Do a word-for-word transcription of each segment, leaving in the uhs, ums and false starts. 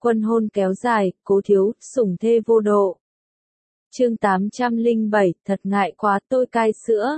Quân hôn kéo dài, Cố Thiếu, sủng thê vô độ. Chương tám trăm lẻ bảy, thật ngại quá, tôi cai sữa.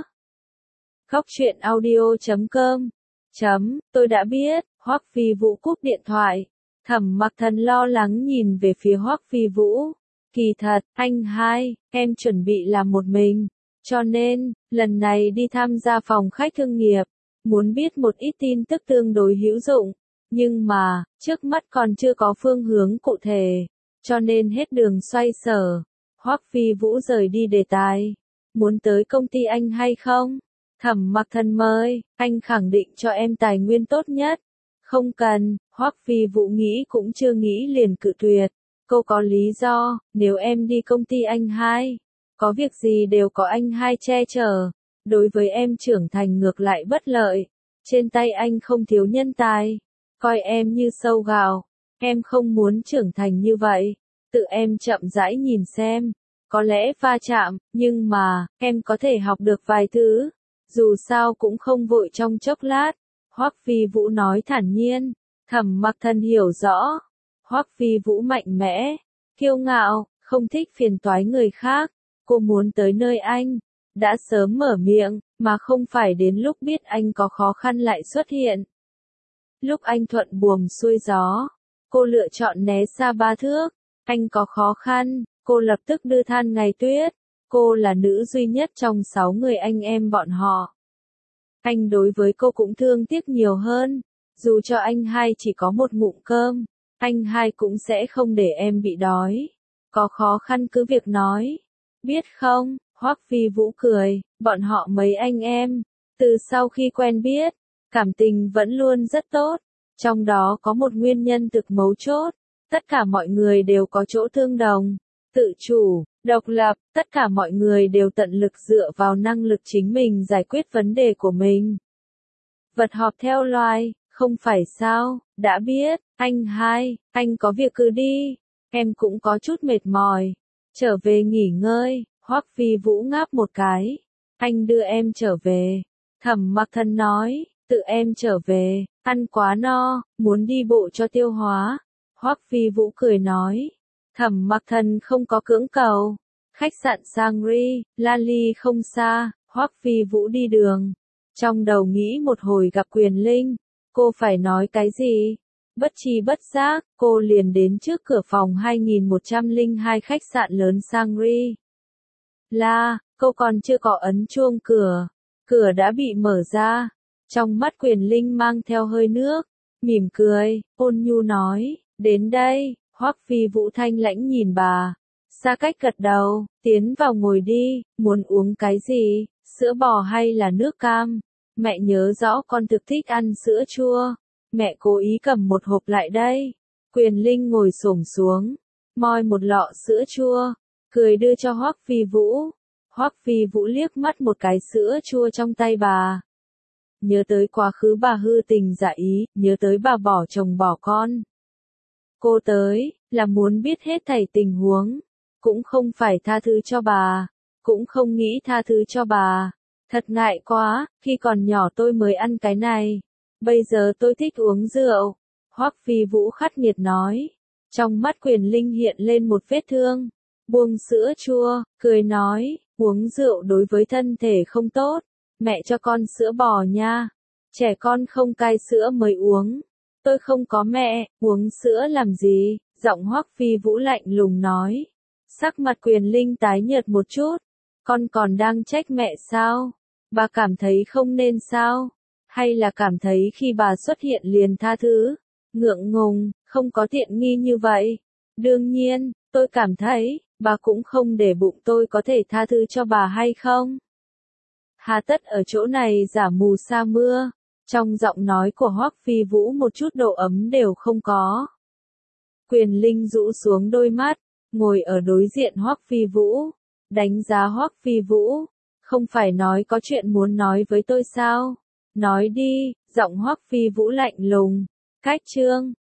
Khóc chuyện audio chấm com. Chấm, tôi đã biết. Hoắc Phi Vũ cúp điện thoại. Thẩm Mặc Thần lo lắng nhìn về phía Hoắc Phi Vũ. Kỳ thật, anh hai, em chuẩn bị làm một mình. Cho nên, lần này đi tham gia phòng khách thương nghiệp. Muốn biết một ít tin tức tương đối hữu dụng. Nhưng mà, trước mắt còn chưa có phương hướng cụ thể. Cho nên hết đường xoay sở. Hoắc Phi Vũ rời đi đề tài. Muốn tới công ty anh hay không? Thẩm Mặc Thần mời, anh khẳng định cho em tài nguyên tốt nhất. Không cần, Hoắc Phi Vũ nghĩ cũng chưa nghĩ liền cự tuyệt. Cô có lý do, nếu em đi công ty anh hai, có việc gì đều có anh hai che chở. Đối với em trưởng thành ngược lại bất lợi. Trên tay anh không thiếu nhân tài. Coi em như sâu gạo. Em không muốn trưởng thành như vậy. Tự em chậm rãi nhìn xem. Có lẽ va chạm, nhưng mà, em có thể học được vài thứ. Dù sao cũng không vội trong chốc lát. Hoắc Phi Vũ nói thản nhiên. Thẩm Mặc Thần hiểu rõ. Hoắc Phi Vũ mạnh mẽ, kiêu ngạo, không thích phiền toái người khác. Cô muốn tới nơi anh. Đã sớm mở miệng, mà không phải đến lúc biết anh có khó khăn lại xuất hiện. Lúc anh thuận buồm xuôi gió, cô lựa chọn né xa ba thước. Anh có khó khăn, cô lập tức đưa than ngày tuyết. Cô là nữ duy nhất trong sáu người anh em bọn họ. Anh đối với cô cũng thương tiếc nhiều hơn. Dù cho anh hai chỉ có một ngụm cơm, anh hai cũng sẽ không để em bị đói. Có khó khăn cứ việc nói. Biết không, Hoắc Phi Vũ cười, bọn họ mấy anh em. Từ sau khi quen biết, cảm tình vẫn luôn rất tốt. Trong đó có một nguyên nhân thực mấu chốt. Tất cả mọi người đều có chỗ tương đồng. Tự chủ, độc lập, tất cả mọi người đều tận lực dựa vào năng lực chính mình giải quyết vấn đề của mình. Vật họp theo loài, không phải sao, đã biết, anh hai, anh có việc cứ đi, em cũng có chút mệt mỏi. Trở về nghỉ ngơi, Hoắc Phi Vũ ngáp một cái. Anh đưa em trở về. Thẩm Mặc Thần nói, tự em trở về, ăn quá no, muốn đi bộ cho tiêu hóa. Hoắc Phi Vũ cười nói. Thẩm Mặc Thần không có cưỡng cầu. Khách sạn Sangri, Lali không xa, Hoắc Phi Vũ đi đường. Trong đầu nghĩ một hồi gặp Quyền Linh. Cô phải nói cái gì? Bất tri bất giác, cô liền đến trước cửa phòng hai nghìn một trăm lẻ hai khách sạn lớn Sangri. La, cô còn chưa có ấn chuông cửa. Cửa đã bị mở ra. Trong mắt Quyền Linh mang theo hơi nước. Mỉm cười, ôn nhu nói, đến đây. Hoắc Phi Vũ thanh lãnh nhìn bà. Xa cách gật đầu, tiến vào ngồi đi, muốn uống cái gì, sữa bò hay là nước cam? Mẹ nhớ rõ con thực thích ăn sữa chua. Mẹ cố ý cầm một hộp lại đây. Quyền Linh ngồi xổm xuống, moi một lọ sữa chua, cười đưa cho Hoắc Phi Vũ. Hoắc Phi Vũ liếc mắt một cái sữa chua trong tay bà. Nhớ tới quá khứ bà hư tình giả ý, nhớ tới bà bỏ chồng bỏ con. Cô tới, là muốn biết hết thảy tình huống. Cũng không phải tha thứ cho bà. Cũng không nghĩ tha thứ cho bà. Thật ngại quá, khi còn nhỏ tôi mới ăn cái này. Bây giờ tôi thích uống rượu. Hoắc Phi Vũ khắc nghiệt nói. Trong mắt Quyền Linh hiện lên một vết thương. Buông sữa chua, cười nói, uống rượu đối với thân thể không tốt. Mẹ cho con sữa bò nha. Trẻ con không cai sữa mới uống. Tôi không có mẹ, uống sữa làm gì? Giọng Hoắc Phi Vũ lạnh lùng nói. Sắc mặt Quyền Linh tái nhợt một chút. Con còn đang trách mẹ sao? Bà cảm thấy không nên sao? Hay là cảm thấy khi bà xuất hiện liền tha thứ? Ngượng ngùng, không có tiện nghi như vậy. Đương nhiên, tôi cảm thấy, bà cũng không để bụng tôi có thể tha thứ cho bà hay không? Hà tất ở chỗ này giả mù sa mưa. Trong giọng nói của Hoắc Phi Vũ một chút độ ấm đều không có. Quyền Linh rũ xuống đôi mắt, ngồi ở đối diện Hoắc Phi Vũ, đánh giá Hoắc Phi Vũ. Không phải nói có chuyện muốn nói với tôi sao? Nói đi, giọng Hoắc Phi Vũ lạnh lùng. Cách chương,